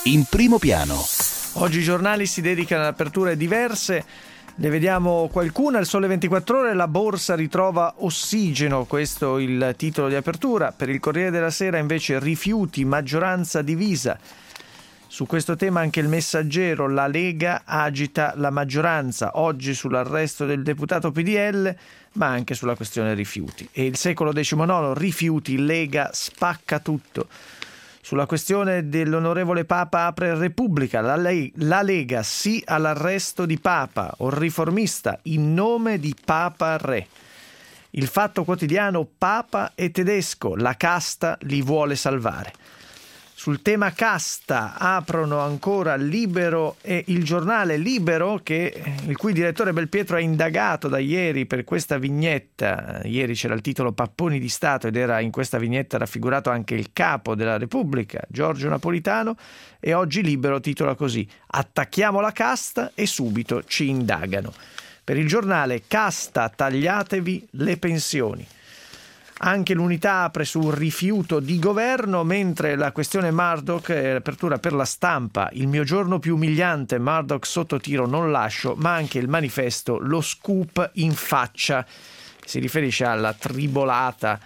in primo piano. Oggi i giornali si dedicano ad aperture diverse. Ne vediamo qualcuna. Il Sole 24 Ore, la borsa ritrova ossigeno, questo il titolo di apertura. Per il Corriere della Sera invece rifiuti, maggioranza divisa. Su questo tema anche il Messaggero, la Lega agita la maggioranza, oggi sull'arresto del deputato PDL, ma anche sulla questione rifiuti. E il Secolo XIX, rifiuti, Lega spacca tutto. Sulla questione dell'onorevole Papa apre Repubblica, la Lega sì all'arresto di Papa, o riformista in nome di Papa Re. Il Fatto Quotidiano, Papa e tedesco, la casta li vuole salvare. Sul tema casta aprono ancora Libero e il giornale Libero, il cui direttore Belpietro è indagato da ieri per questa vignetta. Ieri c'era il titolo Papponi di Stato ed era in questa vignetta raffigurato anche il capo della Repubblica, Giorgio Napolitano, e oggi Libero titola così: attacchiamo la casta e subito ci indagano. Per il giornale casta, tagliatevi le pensioni. Anche l'Unità apre sul rifiuto di governo, mentre la questione Murdoch è l'apertura per La Stampa. Il mio giorno più umiliante, Murdoch sotto tiro non lascio, ma anche il Manifesto, lo scoop in faccia. Si riferisce alla tribolata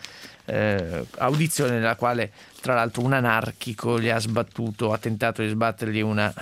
audizione nella quale tra l'altro un anarchico gli ha tentato di sbattergli un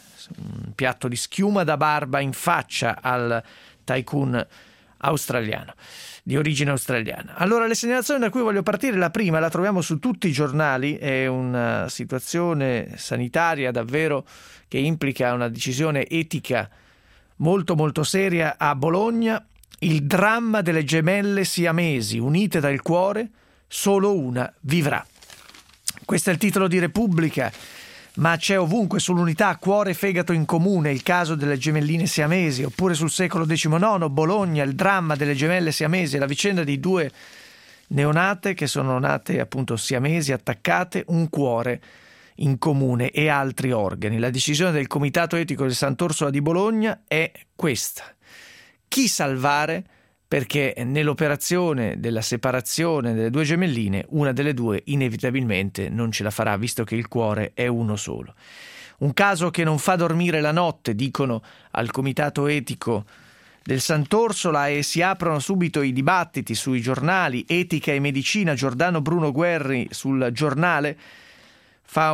piatto di schiuma da barba in faccia al tycoon australiano, di origine australiana. Allora, le segnalazioni da cui voglio partire, la prima la troviamo su tutti i giornali, è una situazione sanitaria davvero che implica una decisione etica molto molto seria a Bologna. Il dramma delle gemelle siamesi unite dal cuore, solo una vivrà. Questo è il titolo di Repubblica, ma c'è ovunque sull'Unità, cuore e fegato in comune, il caso delle gemelline siamesi, oppure sul Secolo XIX, Bologna, il dramma delle gemelle siamesi, la vicenda di due neonate che sono nate appunto siamesi, attaccate, un cuore in comune e altri organi. La decisione del Comitato Etico del Sant'Orsola di Bologna è questa: chi salvare? Perché nell'operazione della separazione delle due gemelline una delle due inevitabilmente non ce la farà, visto che il cuore è uno solo. Un caso che non fa dormire la notte, dicono al Comitato Etico del Sant'Orsola, e si aprono subito i dibattiti sui giornali. Etica e Medicina, Giordano Bruno Guerri sul Giornale fa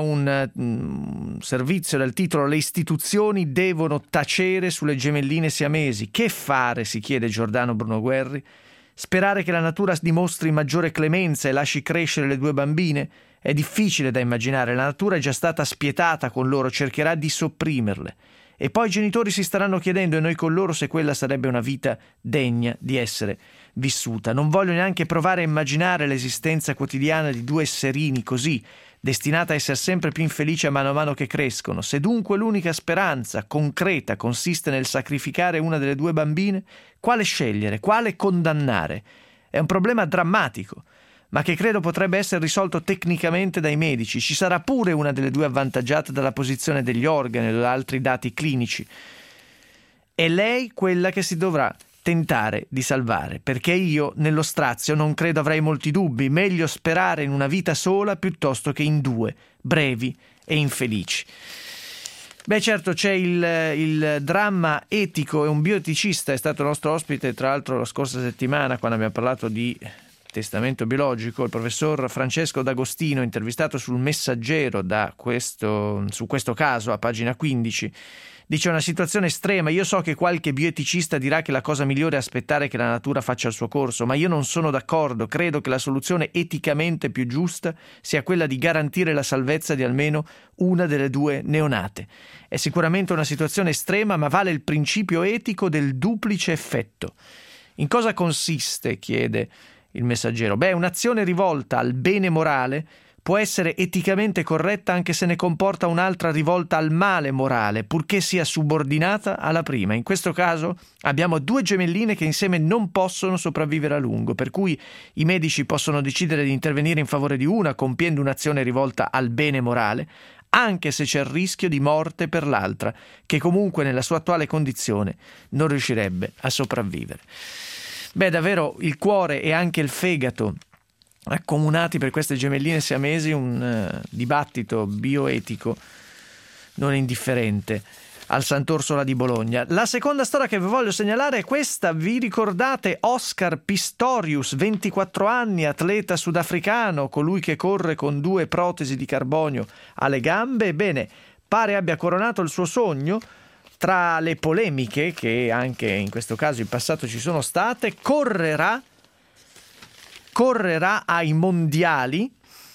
un servizio dal titolo Le istituzioni devono tacere sulle gemelline siamesi. Che fare, si chiede Giordano Bruno Guerri? Sperare che la natura dimostri maggiore clemenza e lasci crescere le due bambine? È difficile da immaginare, la natura è già stata spietata con loro, cercherà di sopprimerle. E poi i genitori si staranno chiedendo, e noi con loro, se quella sarebbe una vita degna di essere vissuta. Non voglio neanche provare a immaginare l'esistenza quotidiana di due esserini così, destinata a essere sempre più infelice a mano che crescono. Se dunque l'unica speranza concreta consiste nel sacrificare una delle due bambine, quale scegliere, quale condannare? È un problema drammatico, ma che credo potrebbe essere risolto tecnicamente dai medici. Ci sarà pure una delle due avvantaggiata dalla posizione degli organi o da altri dati clinici. È lei quella che si dovrà tentare di salvare, perché io nello strazio non credo avrei molti dubbi. Meglio sperare in una vita sola piuttosto che in due brevi e infelici. Beh, certo, c'è il dramma etico, e un bioeticista è stato nostro ospite tra l'altro la scorsa settimana quando abbiamo parlato di testamento biologico, il professor Francesco D'Agostino, intervistato sul Messaggero su questo caso a pagina 15. Dice: una situazione estrema, io so che qualche bioeticista dirà che la cosa migliore è aspettare che la natura faccia il suo corso, ma io non sono d'accordo, credo che la soluzione eticamente più giusta sia quella di garantire la salvezza di almeno una delle due neonate. È sicuramente una situazione estrema, ma vale il principio etico del duplice effetto. In cosa consiste? Chiede il Messaggero. Un'azione rivolta al bene morale può essere eticamente corretta anche se ne comporta un'altra rivolta al male morale, purché sia subordinata alla prima. In questo caso abbiamo due gemelline che insieme non possono sopravvivere a lungo, per cui i medici possono decidere di intervenire in favore di una, compiendo un'azione rivolta al bene morale, anche se c'è il rischio di morte per l'altra, che comunque nella sua attuale condizione non riuscirebbe a sopravvivere. Davvero il cuore e anche il fegato accomunati per queste gemelline siamesi, un dibattito bioetico non indifferente al Sant'Orsola di Bologna. La seconda storia che vi voglio segnalare è questa. Vi ricordate Oscar Pistorius, 24 anni, atleta sudafricano, colui che corre con 2 protesi di carbonio alle gambe? Ebbene, pare abbia coronato il suo sogno. Tra le polemiche che anche in questo caso in passato ci sono state, correrà ai mondiali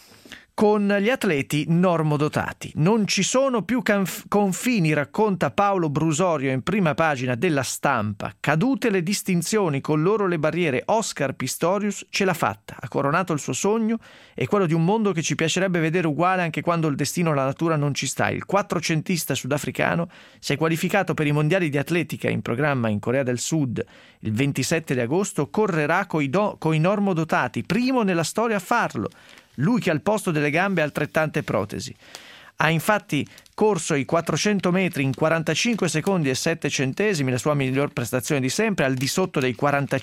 con gli atleti normodotati. Non ci sono più confini, racconta Paolo Brusorio in prima pagina della Stampa. Cadute le distinzioni, con loro le barriere. Oscar Pistorius ce l'ha fatta, ha coronato il suo sogno e quello di un mondo che ci piacerebbe vedere uguale anche quando il destino e la natura non ci sta. Il quattrocentista sudafricano si è qualificato per i mondiali di atletica in programma in Corea del Sud il 27 di agosto. Correrà coi normodotati, primo nella storia a farlo. Lui che al posto delle gambe ha altrettante protesi. Ha infatti corso i 400 metri in 45 secondi e 7 centesimi, la sua miglior prestazione di sempre, al di sotto dei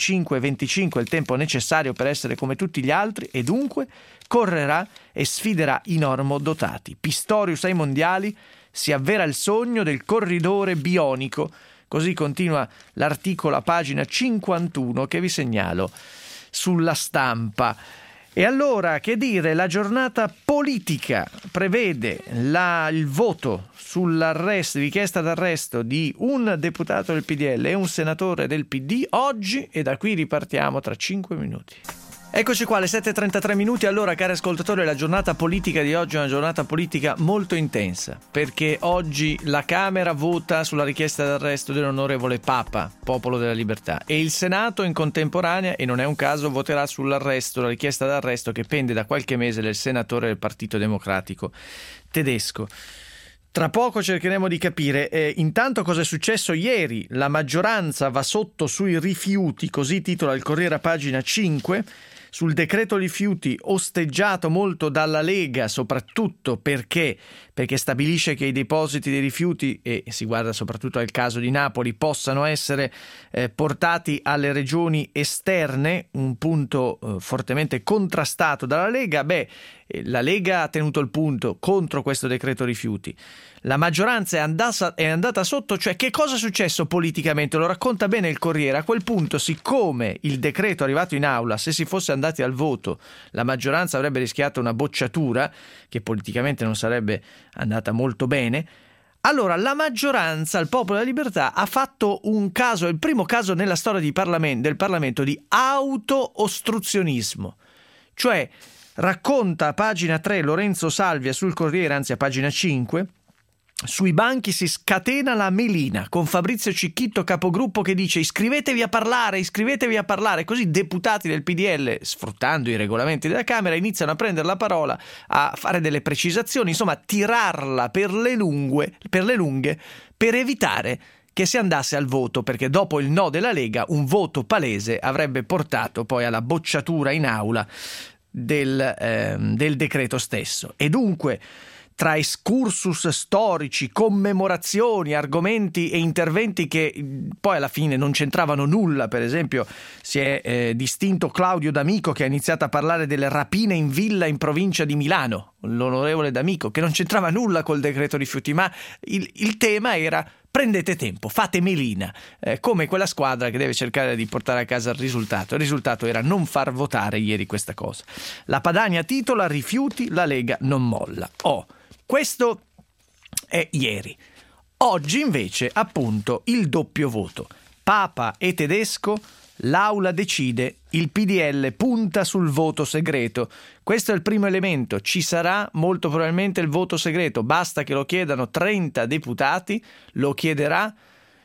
45,25 il tempo necessario per essere come tutti gli altri, e dunque correrà e sfiderà i normodotati. Pistorius ai mondiali, si avvera il sogno del corridore bionico. Così continua l'articolo a pagina 51 che vi segnalo sulla Stampa. E allora, che dire, la giornata politica prevede il voto sull'arresto, richiesta d'arresto di un deputato del PDL e un senatore del PD oggi, e da qui ripartiamo tra 5 minuti. Eccoci qua, alle 7:33 minuti. Allora, cari ascoltatori, la giornata politica di oggi è una giornata politica molto intensa, perché oggi la Camera vota sulla richiesta d'arresto dell'onorevole Papa, Popolo della Libertà, e il Senato in contemporanea, e non è un caso, voterà sull'arresto, la richiesta d'arresto che pende da qualche mese del senatore del Partito Democratico tedesco. Tra poco cercheremo di capire intanto cosa è successo ieri. La maggioranza va sotto sui rifiuti, così titola il Corriere a pagina 5, sul decreto rifiuti osteggiato molto dalla Lega, soprattutto perché stabilisce che i depositi dei rifiuti, e si guarda soprattutto al caso di Napoli, possano essere portati alle regioni esterne, un punto fortemente contrastato dalla Lega. La Lega ha tenuto il punto contro questo decreto rifiuti. La maggioranza è andata sotto, cioè che cosa è successo politicamente? Lo racconta bene il Corriere. A quel punto, siccome il decreto è arrivato in aula, se si fosse andati al voto, la maggioranza avrebbe rischiato una bocciatura che politicamente non sarebbe andata molto bene. Allora la maggioranza, il Popolo della Libertà, ha fatto un caso, il primo caso nella storia del Parlamento di auto-ostruzionismo. Cioè, racconta a pagina 3 Lorenzo Salvia sul Corriere, anzi a pagina 5, sui banchi si scatena la melina, con Fabrizio Cicchitto capogruppo che dice iscrivetevi a parlare, così deputati del PDL, sfruttando i regolamenti della Camera, iniziano a prendere la parola, a fare delle precisazioni, insomma tirarla per le lunghe per evitare che si andasse al voto, perché dopo il no della Lega un voto palese avrebbe portato poi alla bocciatura in aula del decreto stesso. E dunque, tra excursus storici, commemorazioni, argomenti e interventi che poi alla fine non c'entravano nulla, per esempio si è distinto Claudio D'Amico, che ha iniziato a parlare delle rapine in villa in provincia di Milano, l'onorevole D'Amico, che non c'entrava nulla col decreto rifiuti, ma il tema era: prendete tempo, fate melina, come quella squadra che deve cercare di portare a casa il risultato. Il risultato era non far votare ieri questa cosa. La Padania titola: rifiuti, la Lega non molla. Questo è ieri. Oggi invece, appunto, il doppio voto. Papa e tedesco, l'aula decide, il PDL punta sul voto segreto. Questo è il primo elemento. Ci sarà molto probabilmente il voto segreto. Basta che lo chiedano 30 deputati, lo chiederanno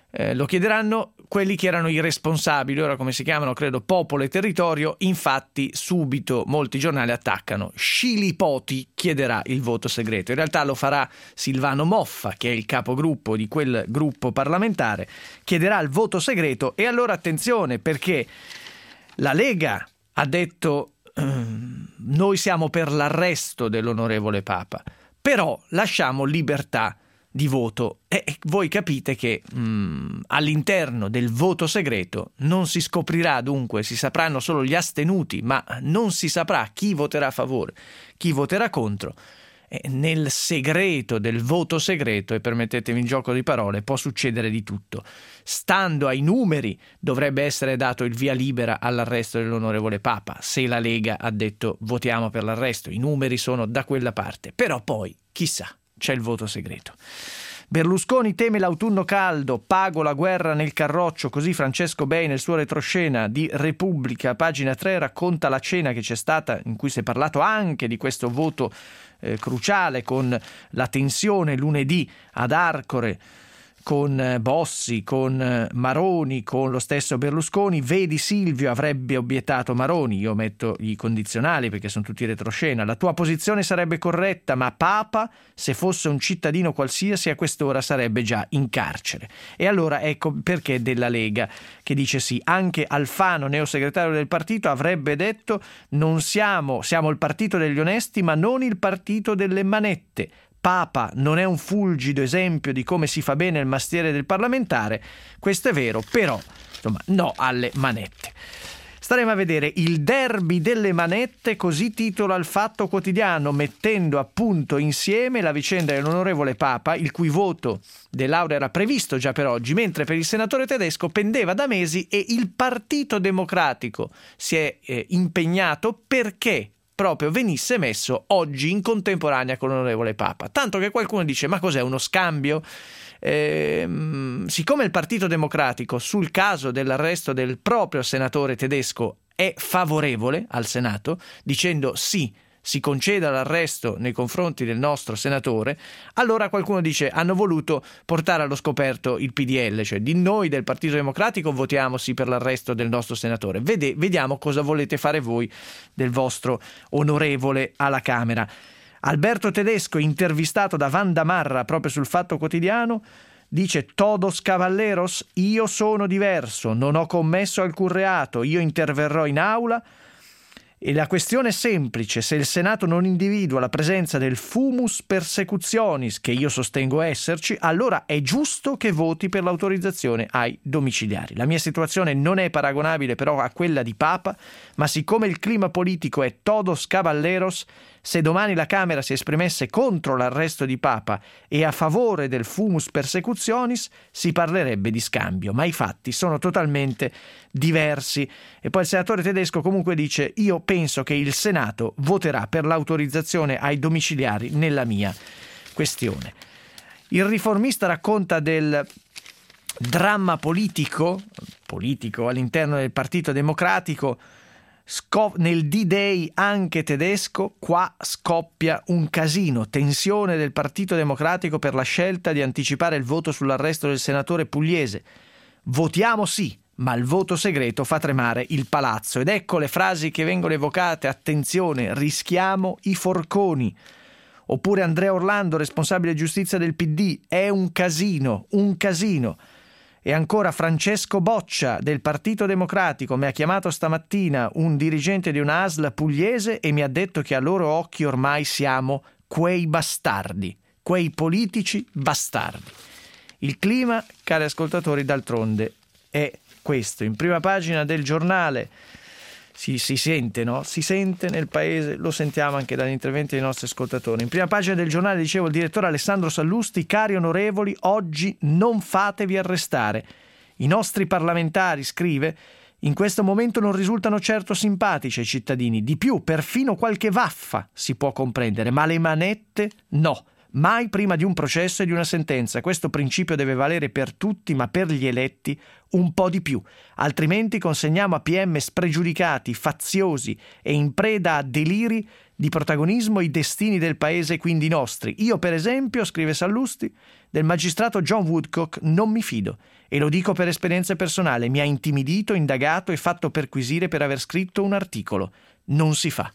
quelli che erano i responsabili, ora come si chiamano, credo Popolo e Territorio. Infatti subito molti giornali attaccano. Scilipoti chiederà il voto segreto. In realtà lo farà Silvano Moffa, che è il capogruppo di quel gruppo parlamentare, chiederà il voto segreto. E allora attenzione, perché la Lega ha detto noi siamo per l'arresto dell'onorevole Papa, però lasciamo libertà di voto, e voi capite che all'interno del voto segreto non si scoprirà, dunque si sapranno solo gli astenuti, ma non si saprà chi voterà a favore, chi voterà contro, nel segreto del voto segreto, e permettetemi il gioco di parole, può succedere di tutto. Stando ai numeri dovrebbe essere dato il via libera all'arresto dell'onorevole Papa, se la Lega ha detto votiamo per l'arresto, i numeri sono da quella parte, però poi chissà, c'è il voto segreto. Berlusconi teme l'autunno caldo, pago la guerra nel carroccio, così Francesco Bei nel suo retroscena di Repubblica, pagina 3, racconta la cena che c'è stata, in cui si è parlato anche di questo voto cruciale, con la tensione lunedì ad Arcore, con Bossi, con Maroni, con lo stesso Berlusconi. Vedi Silvio, avrebbe obiettato Maroni, io metto i condizionali perché sono tutti retroscena, la tua posizione sarebbe corretta, ma Papa, se fosse un cittadino qualsiasi, a quest'ora sarebbe già in carcere. E allora ecco perché della Lega, che dice sì. Anche Alfano, neosegretario del partito, avrebbe detto siamo il partito degli onesti, ma non il partito delle manette. Papa non è un fulgido esempio di come si fa bene il mestiere del parlamentare, questo è vero, però insomma no alle manette. Staremo a vedere il derby delle manette, così titola il Fatto Quotidiano, mettendo appunto insieme la vicenda dell'onorevole Papa, il cui voto dell'Aula era previsto già per oggi, mentre per il senatore Tedesco pendeva da mesi, e il Partito Democratico si è impegnato perché proprio venisse messo oggi in contemporanea con l'onorevole Papa. Tanto che qualcuno dice: ma cos'è, uno scambio? Siccome il Partito Democratico sul caso dell'arresto del proprio senatore Tedesco è favorevole al Senato, dicendo sì, si conceda l'arresto nei confronti del nostro senatore, allora qualcuno dice: hanno voluto portare allo scoperto il PDL, cioè di noi del Partito Democratico votiamo sì per l'arresto del nostro senatore. Vediamo cosa volete fare voi del vostro onorevole alla Camera. Alberto Tedesco, intervistato da Wanda Marra proprio sul Fatto Quotidiano, dice: todos cavalleros, io sono diverso, non ho commesso alcun reato, io interverrò in aula. E la questione è semplice: se il Senato non individua la presenza del fumus persecutionis, che io sostengo esserci, allora è giusto che voti per l'autorizzazione ai domiciliari. La mia situazione non è paragonabile però a quella di Papa, ma siccome il clima politico è todos caballeros, se domani la Camera si esprimesse contro l'arresto di Papa e a favore del fumus persecutionis, si parlerebbe di scambio, ma i fatti sono totalmente diversi. E poi il senatore Tedesco comunque dice: io penso che il Senato voterà per l'autorizzazione ai domiciliari nella mia questione. Il Riformista racconta del dramma politico all'interno del Partito Democratico. Nel D-Day anche tedesco, qua scoppia un casino, tensione del Partito Democratico per la scelta di anticipare il voto sull'arresto del senatore pugliese. Votiamo sì, ma il voto segreto fa tremare il palazzo. Ed ecco le frasi che vengono evocate: attenzione, rischiamo i forconi. Oppure Andrea Orlando, responsabile giustizia del PD: è un casino, un casino. E ancora Francesco Boccia del Partito Democratico: mi ha chiamato stamattina un dirigente di una ASL pugliese e mi ha detto che a loro occhi ormai siamo quei bastardi, quei politici bastardi. Il clima, cari ascoltatori, d'altronde è questo. In prima pagina del Giornale si sente, no? Si sente nel paese, lo sentiamo anche dagli interventi dei nostri ascoltatori. In prima pagina del Giornale, dicevo, il direttore Alessandro Sallusti: cari onorevoli, oggi non fatevi arrestare. I nostri parlamentari, scrive, in questo momento non risultano certo simpatici ai cittadini. Di più, perfino qualche vaffa si può comprendere, ma le manette no. Mai prima di un processo e di una sentenza. Questo principio deve valere per tutti, ma per gli eletti un po' di più. Altrimenti consegniamo a PM spregiudicati, faziosi e in preda a deliri di protagonismo i destini del paese, quindi i nostri. Io, per esempio, scrive Sallusti, del magistrato John Woodcock non mi fido. E lo dico per esperienza personale. Mi ha intimidito, indagato e fatto perquisire per aver scritto un articolo. Non si fa.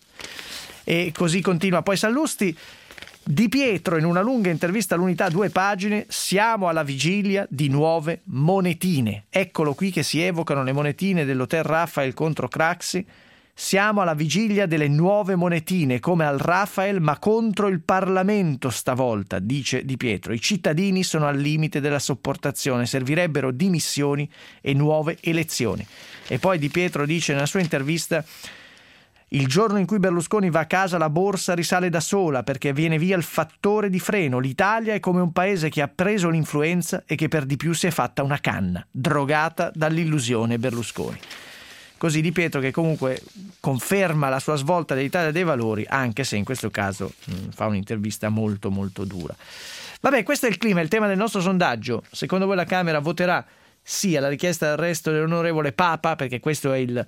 E così continua poi Sallusti. Di Pietro, in una lunga intervista all'Unità, 2 pagine: siamo alla vigilia di nuove monetine. Eccolo qui che si evocano le monetine dell'Hotel Raphael contro Craxi. Siamo alla vigilia delle nuove monetine, come al Raphael, ma contro il Parlamento stavolta, dice Di Pietro. I cittadini sono al limite della sopportazione, servirebbero dimissioni e nuove elezioni. E poi Di Pietro dice nella sua intervista: Il giorno in cui Berlusconi va a casa la borsa risale da sola perché viene via il fattore di freno. L'Italia è come un paese che ha preso l'influenza e che per di più si è fatta una canna, drogata dall'illusione Berlusconi. Così Di Pietro, che comunque conferma la sua svolta dell'Italia dei Valori, anche se in questo caso fa un'intervista molto molto dura. Vabbè, questo è il clima, il tema del nostro sondaggio. Secondo voi la Camera voterà sì alla richiesta d'arresto dell'onorevole Papa, perché questo è il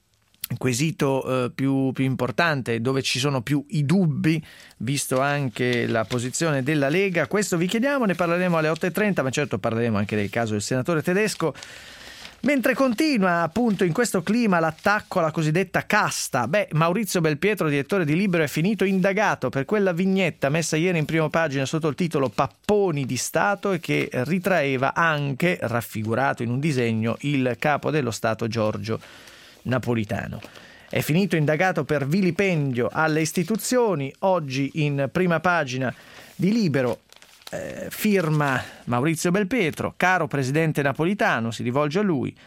quesito più importante, dove ci sono più i dubbi, visto anche la posizione della Lega? Questo vi chiediamo, ne parleremo alle 8.30, ma certo parleremo anche del caso del senatore Tedesco. Mentre continua appunto in questo clima l'attacco alla cosiddetta casta, Maurizio Belpietro, direttore di Libero, è finito indagato per quella vignetta messa ieri in prima pagina sotto il titolo Papponi di Stato e che ritraeva anche, raffigurato in un disegno, il capo dello Stato Giorgio Napolitano. È finito indagato per vilipendio alle istituzioni. Oggi in prima pagina di Libero firma Maurizio Belpietro: caro presidente Napolitano, si rivolge a lui,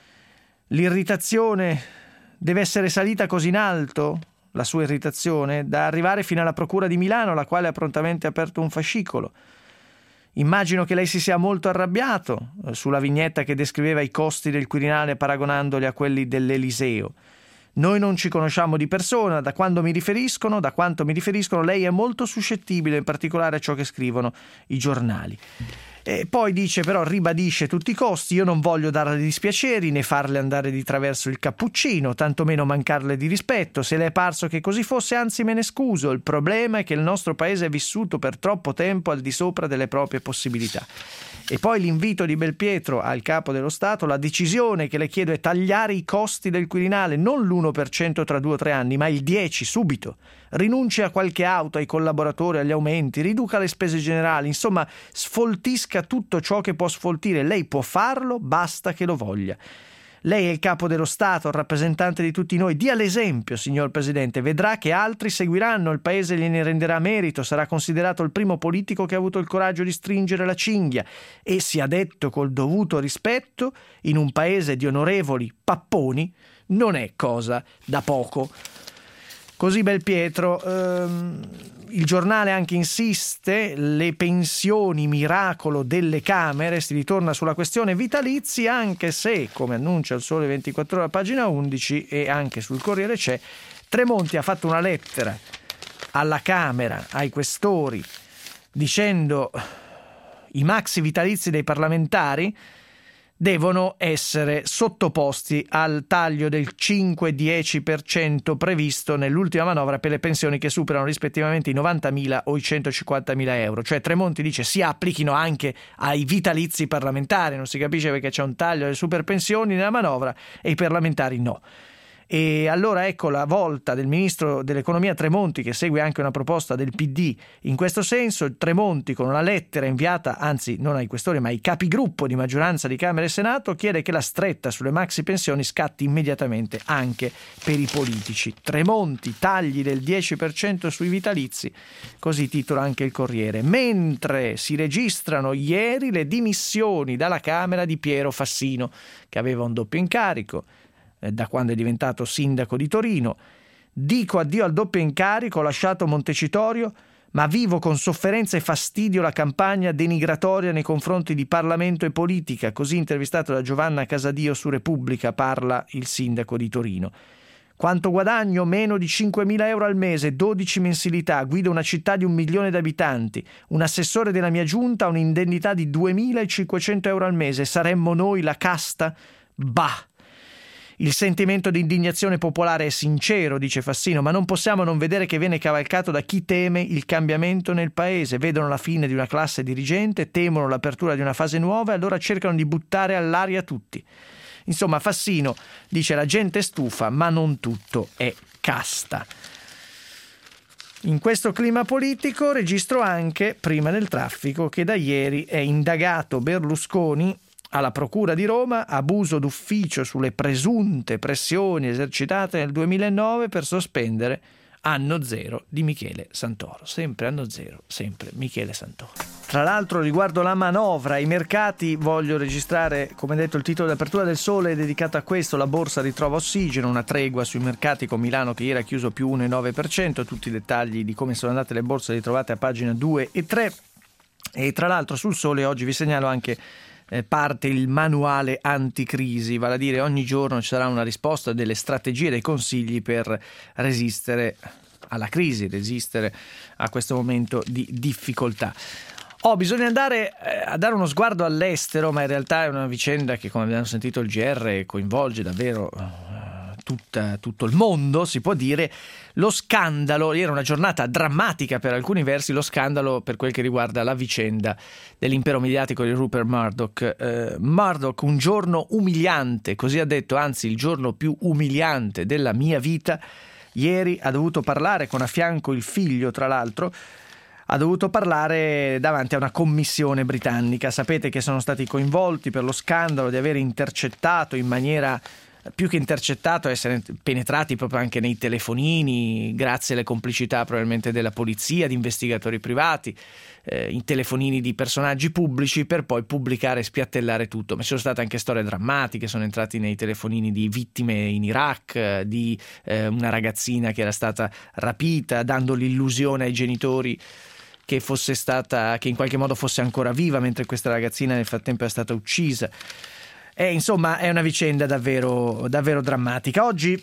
l'irritazione deve essere salita così in alto, la sua irritazione, da arrivare fino alla procura di Milano, la quale ha prontamente aperto un fascicolo. Immagino che lei si sia molto arrabbiato sulla vignetta che descriveva i costi del Quirinale paragonandoli a quelli dell'Eliseo. Noi non ci conosciamo di persona, da quanto mi riferiscono, lei è molto suscettibile, in particolare a ciò che scrivono i giornali. E poi dice, però, ribadisce tutti i costi: io non voglio darle dispiaceri né farle andare di traverso il cappuccino, tantomeno mancarle di rispetto. Se le è parso che così fosse, anzi me ne scuso. Il problema è che il nostro paese è vissuto per troppo tempo al di sopra delle proprie possibilità. E poi l'invito di Belpietro al capo dello Stato: la decisione che le chiedo è tagliare i costi del Quirinale, non l'1% tra 2 o 3 anni, ma il 10% subito. Rinunci a qualche auto, ai collaboratori, agli aumenti, riduca le spese generali, insomma sfoltisca tutto ciò che può sfoltire. Lei può farlo, basta che lo voglia. Lei è il capo dello Stato, il rappresentante di tutti noi. Dia l'esempio, signor Presidente. Vedrà che altri seguiranno. Il Paese gliene renderà merito. Sarà considerato il primo politico che ha avuto il coraggio di stringere la cinghia. E, sia detto col dovuto rispetto, in un paese di onorevoli papponi non è cosa da poco. Così Belpietro. Il giornale anche insiste: le pensioni miracolo delle Camere. Si ritorna sulla questione vitalizi, anche se, come annuncia il Sole 24 Ore a pagina 11 e anche sul Corriere c'è, Tremonti ha fatto una lettera alla Camera, ai questori, dicendo: i maxi vitalizi dei parlamentari devono essere sottoposti al taglio del 5-10% previsto nell'ultima manovra per le pensioni che superano rispettivamente i 90.000 o i 150.000 euro. Cioè Tremonti dice si applichino anche ai vitalizi parlamentari, non si capisce perché c'è un taglio delle super pensioni nella manovra e i parlamentari no. E allora ecco la volta del ministro dell'economia Tremonti, che segue anche una proposta del PD in questo senso. Tremonti, con una lettera inviata, anzi non ai questori ma ai capigruppo di maggioranza di Camera e Senato, chiede che la stretta sulle maxi pensioni scatti immediatamente anche per i politici. Tremonti, tagli del 10% sui vitalizi, così titola anche il Corriere. Mentre si registrano ieri le dimissioni dalla Camera di Piero Fassino, che aveva un doppio incarico da quando è diventato sindaco di Torino. Dico addio al doppio incarico, ho lasciato Montecitorio, ma vivo con sofferenza e fastidio la campagna denigratoria nei confronti di Parlamento e politica. Così intervistato da Giovanna Casadio su Repubblica parla il sindaco di Torino. Quanto guadagno? Meno di 5.000 euro al mese, 12 mensilità, guido una città di 1 milione di abitanti. Un assessore della mia giunta ha un'indennità di 2.500 euro al mese. Saremmo noi la casta? Bah! Il sentimento di indignazione popolare è sincero, dice Fassino, ma non possiamo non vedere che viene cavalcato da chi teme il cambiamento nel paese. Vedono la fine di una classe dirigente, temono l'apertura di una fase nuova e allora cercano di buttare all'aria tutti. Insomma, Fassino dice: la gente è stufa, ma non tutto è casta. In questo clima politico registro anche, prima del traffico, che da ieri è indagato Berlusconi alla Procura di Roma, abuso d'ufficio sulle presunte pressioni esercitate nel 2009 per sospendere Anno Zero di Michele Santoro. Sempre Anno Zero, sempre Michele Santoro. Tra l'altro, riguardo la manovra, i mercati, voglio registrare, come detto, il titolo di apertura del Sole è dedicato a questo: la borsa ritrova ossigeno, una tregua sui mercati con Milano che ieri ha chiuso più 1,9%, tutti i dettagli di come sono andate le borse li trovate a pagina 2 e 3. E tra l'altro sul Sole oggi vi segnalo anche parte il manuale anticrisi, vale a dire ogni giorno ci sarà una risposta, delle strategie, dei consigli per resistere alla crisi, resistere a questo momento di difficoltà. Bisogna andare a dare uno sguardo all'estero, ma in realtà è una vicenda che, come abbiamo sentito, il GR coinvolge davvero tutto il mondo, si può dire. Lo scandalo, era una giornata drammatica per alcuni versi, lo scandalo per quel che riguarda la vicenda dell'impero mediatico di Rupert Murdoch. Murdoch, un giorno umiliante, così ha detto, anzi il giorno più umiliante della mia vita. Ieri ha dovuto parlare con a fianco il figlio, tra l'altro, ha dovuto parlare davanti a una commissione britannica. Sapete che sono stati coinvolti per lo scandalo di aver intercettato in maniera, più che intercettato, essere penetrati proprio anche nei telefonini, grazie alle complicità probabilmente della polizia, di investigatori privati, in telefonini di personaggi pubblici, per poi pubblicare e spiattellare tutto. Ma ci sono state anche storie drammatiche, sono entrati nei telefonini di vittime in Iraq, di una ragazzina che era stata rapita, dando l'illusione ai genitori che fosse stata, che in qualche modo fosse ancora viva, mentre questa ragazzina nel frattempo è stata uccisa. Insomma, è una vicenda davvero, davvero drammatica. Oggi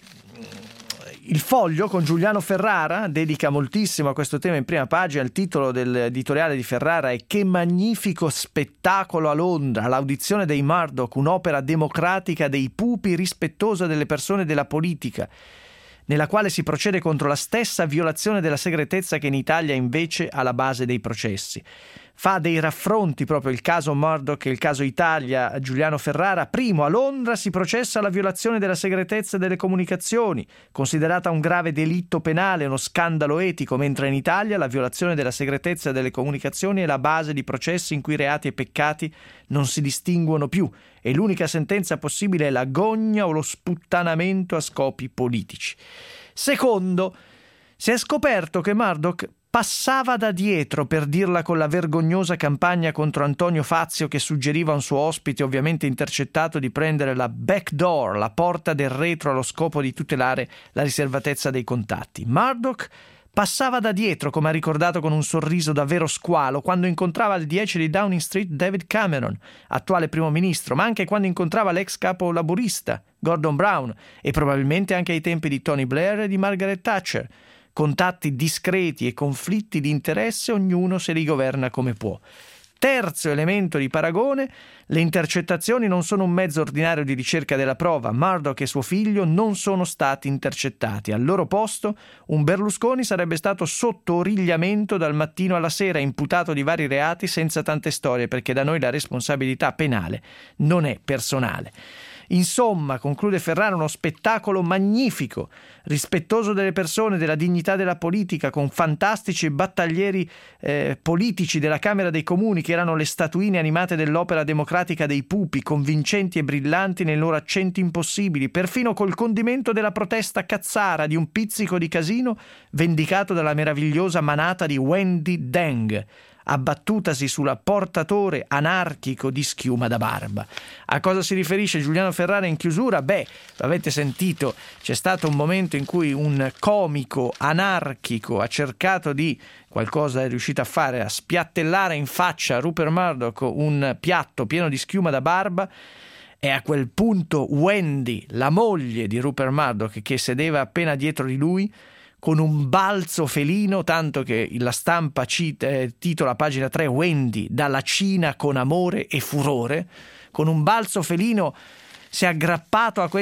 il Foglio con Giuliano Ferrara dedica moltissimo a questo tema in prima pagina. Il titolo dell'editoriale di Ferrara è "Che magnifico spettacolo a Londra, l'audizione dei Murdoch, un'opera democratica dei pupi rispettosa delle persone e della politica, nella quale si procede contro la stessa violazione della segretezza che in Italia invece è alla base dei processi". Fa dei raffronti proprio il caso Murdoch e il caso Italia. Giuliano Ferrara: primo, a Londra si processa la violazione della segretezza delle comunicazioni, considerata un grave delitto penale, uno scandalo etico, mentre in Italia la violazione della segretezza delle comunicazioni è la base di processi in cui reati e peccati non si distinguono più e l'unica sentenza possibile è la gogna o lo sputtanamento a scopi politici. Secondo, si è scoperto che Murdoch passava da dietro, per dirla con la vergognosa campagna contro Antonio Fazio, che suggeriva a un suo ospite, ovviamente intercettato, di prendere la backdoor, la porta del retro, allo scopo di tutelare la riservatezza dei contatti. Murdoch passava da dietro, come ha ricordato con un sorriso davvero squalo, quando incontrava al 10 di Downing Street David Cameron, attuale primo ministro, ma anche quando incontrava l'ex capo laburista Gordon Brown e probabilmente anche ai tempi di Tony Blair e di Margaret Thatcher. Contatti discreti e conflitti di interesse, ognuno se li governa come può. Terzo elemento di paragone: le intercettazioni non sono un mezzo ordinario di ricerca della prova. Murdoch e suo figlio non sono stati intercettati. Al loro posto un Berlusconi sarebbe stato sotto origliamento dal mattino alla sera, imputato di vari reati senza tante storie, perché da noi la responsabilità penale non è personale. Insomma, conclude Ferrara, uno spettacolo magnifico, rispettoso delle persone, della dignità della politica, con fantastici battaglieri politici della Camera dei Comuni che erano le statuine animate dell'opera democratica dei pupi, convincenti e brillanti nei loro accenti impossibili, perfino col condimento della protesta cazzara, di un pizzico di casino vendicato dalla meravigliosa manata di Wendy Deng, abbattutasi sulla portatore anarchico di schiuma da barba. A cosa si riferisce Giuliano Ferrara in chiusura? L'avete sentito, c'è stato un momento in cui un comico anarchico ha cercato di, qualcosa è riuscito a fare, a spiattellare in faccia a Rupert Murdoch un piatto pieno di schiuma da barba. E a quel punto Wendy, la moglie di Rupert Murdoch, che sedeva appena dietro di lui, con un balzo felino, tanto che la stampa titola a pagina 3 "Wendy dalla Cina con amore e furore", con un balzo felino si è aggrappato a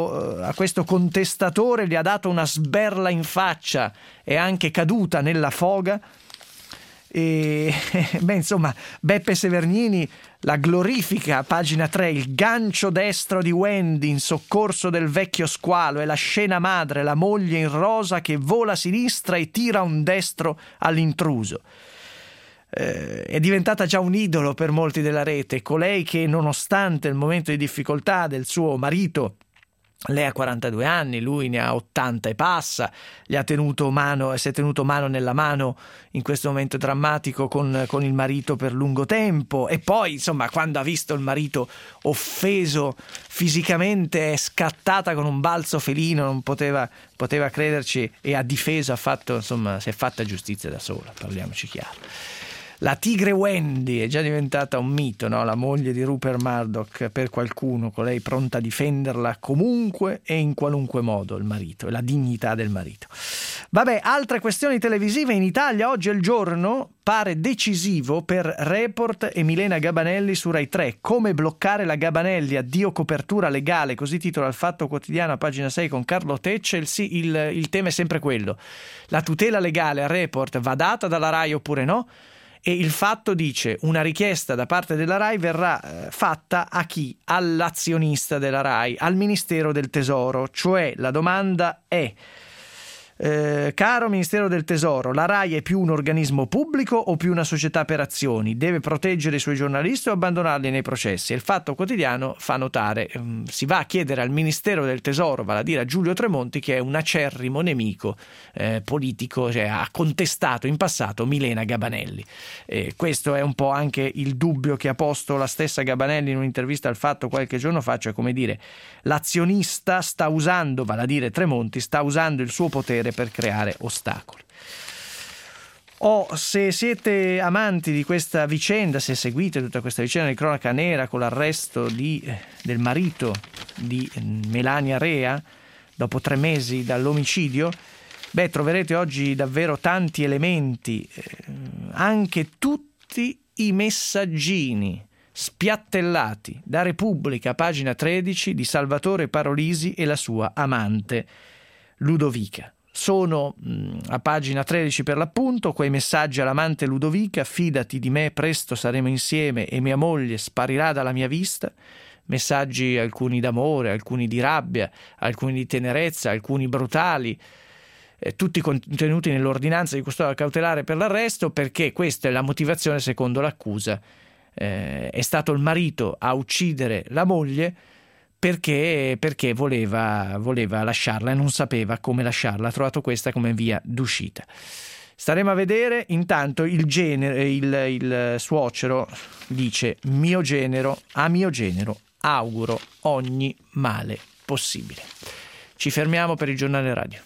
questo contestatore, gli ha dato una sberla in faccia, è anche caduta nella foga. E insomma, Beppe Severnini la glorifica a pagina 3, il gancio destro di Wendy in soccorso del vecchio squalo, e la scena madre, la moglie in rosa che vola a sinistra e tira un destro all'intruso. È diventata già un idolo per molti della rete, colei che, nonostante il momento di difficoltà del suo marito Lei ha 42 anni, lui ne ha 80 e passa, si è tenuto mano nella mano in questo momento drammatico con il marito per lungo tempo, e poi insomma quando ha visto il marito offeso fisicamente è scattata con un balzo felino, non poteva crederci, e ha difeso, si è fatta giustizia da sola, parliamoci chiaro. La tigre Wendy è già diventata un mito, no? La moglie di Rupert Murdoch per qualcuno, con lei pronta a difenderla comunque e in qualunque modo, il marito e la dignità del marito. Vabbè, altre questioni televisive in Italia. Oggi è il giorno, pare decisivo per Report e Milena Gabanelli su Rai 3. Come bloccare la Gabanelli, addio copertura legale, così titola il Fatto Quotidiano a pagina 6 con Carlo Tecce. Il tema è sempre quello: la tutela legale a Report va data dalla Rai oppure no? E il Fatto dice: una richiesta da parte della Rai verrà fatta a chi? All'azionista della Rai, al Ministero del Tesoro. Cioè la domanda è: caro Ministero del Tesoro, la Rai è più un organismo pubblico o più una società per azioni? Deve proteggere i suoi giornalisti o abbandonarli nei processi? E il Fatto Quotidiano fa notare, si va a chiedere al Ministero del Tesoro, vale a dire a Giulio Tremonti, che è un acerrimo nemico politico, cioè ha contestato in passato Milena Gabanelli. Questo è un po' anche il dubbio che ha posto la stessa Gabanelli in un'intervista al Fatto qualche giorno fa, cioè come dire, l'azionista sta usando, vale a dire Tremonti, sta usando il suo potere per creare ostacoli. Se siete amanti di questa vicenda, se seguite tutta questa vicenda di cronaca nera con l'arresto del marito di Melania Rea dopo 3 mesi dall'omicidio, troverete oggi davvero tanti elementi, anche tutti i messaggini spiattellati da Repubblica, pagina 13, di Salvatore Parolisi e la sua amante Ludovica. Sono a pagina 13 per l'appunto quei messaggi all'amante Ludovica: fidati di me, presto saremo insieme e mia moglie sparirà dalla mia vista. Messaggi alcuni d'amore, alcuni di rabbia, alcuni di tenerezza, alcuni brutali, tutti contenuti nell'ordinanza di custodia cautelare per l'arresto, perché questa è la motivazione secondo l'accusa. È stato il marito a uccidere la moglie perché voleva lasciarla e non sapeva come lasciarla, ha trovato questa come via d'uscita. Staremo a vedere. Intanto il suocero dice: a mio genero auguro ogni male possibile. Ci fermiamo per il giornale radio.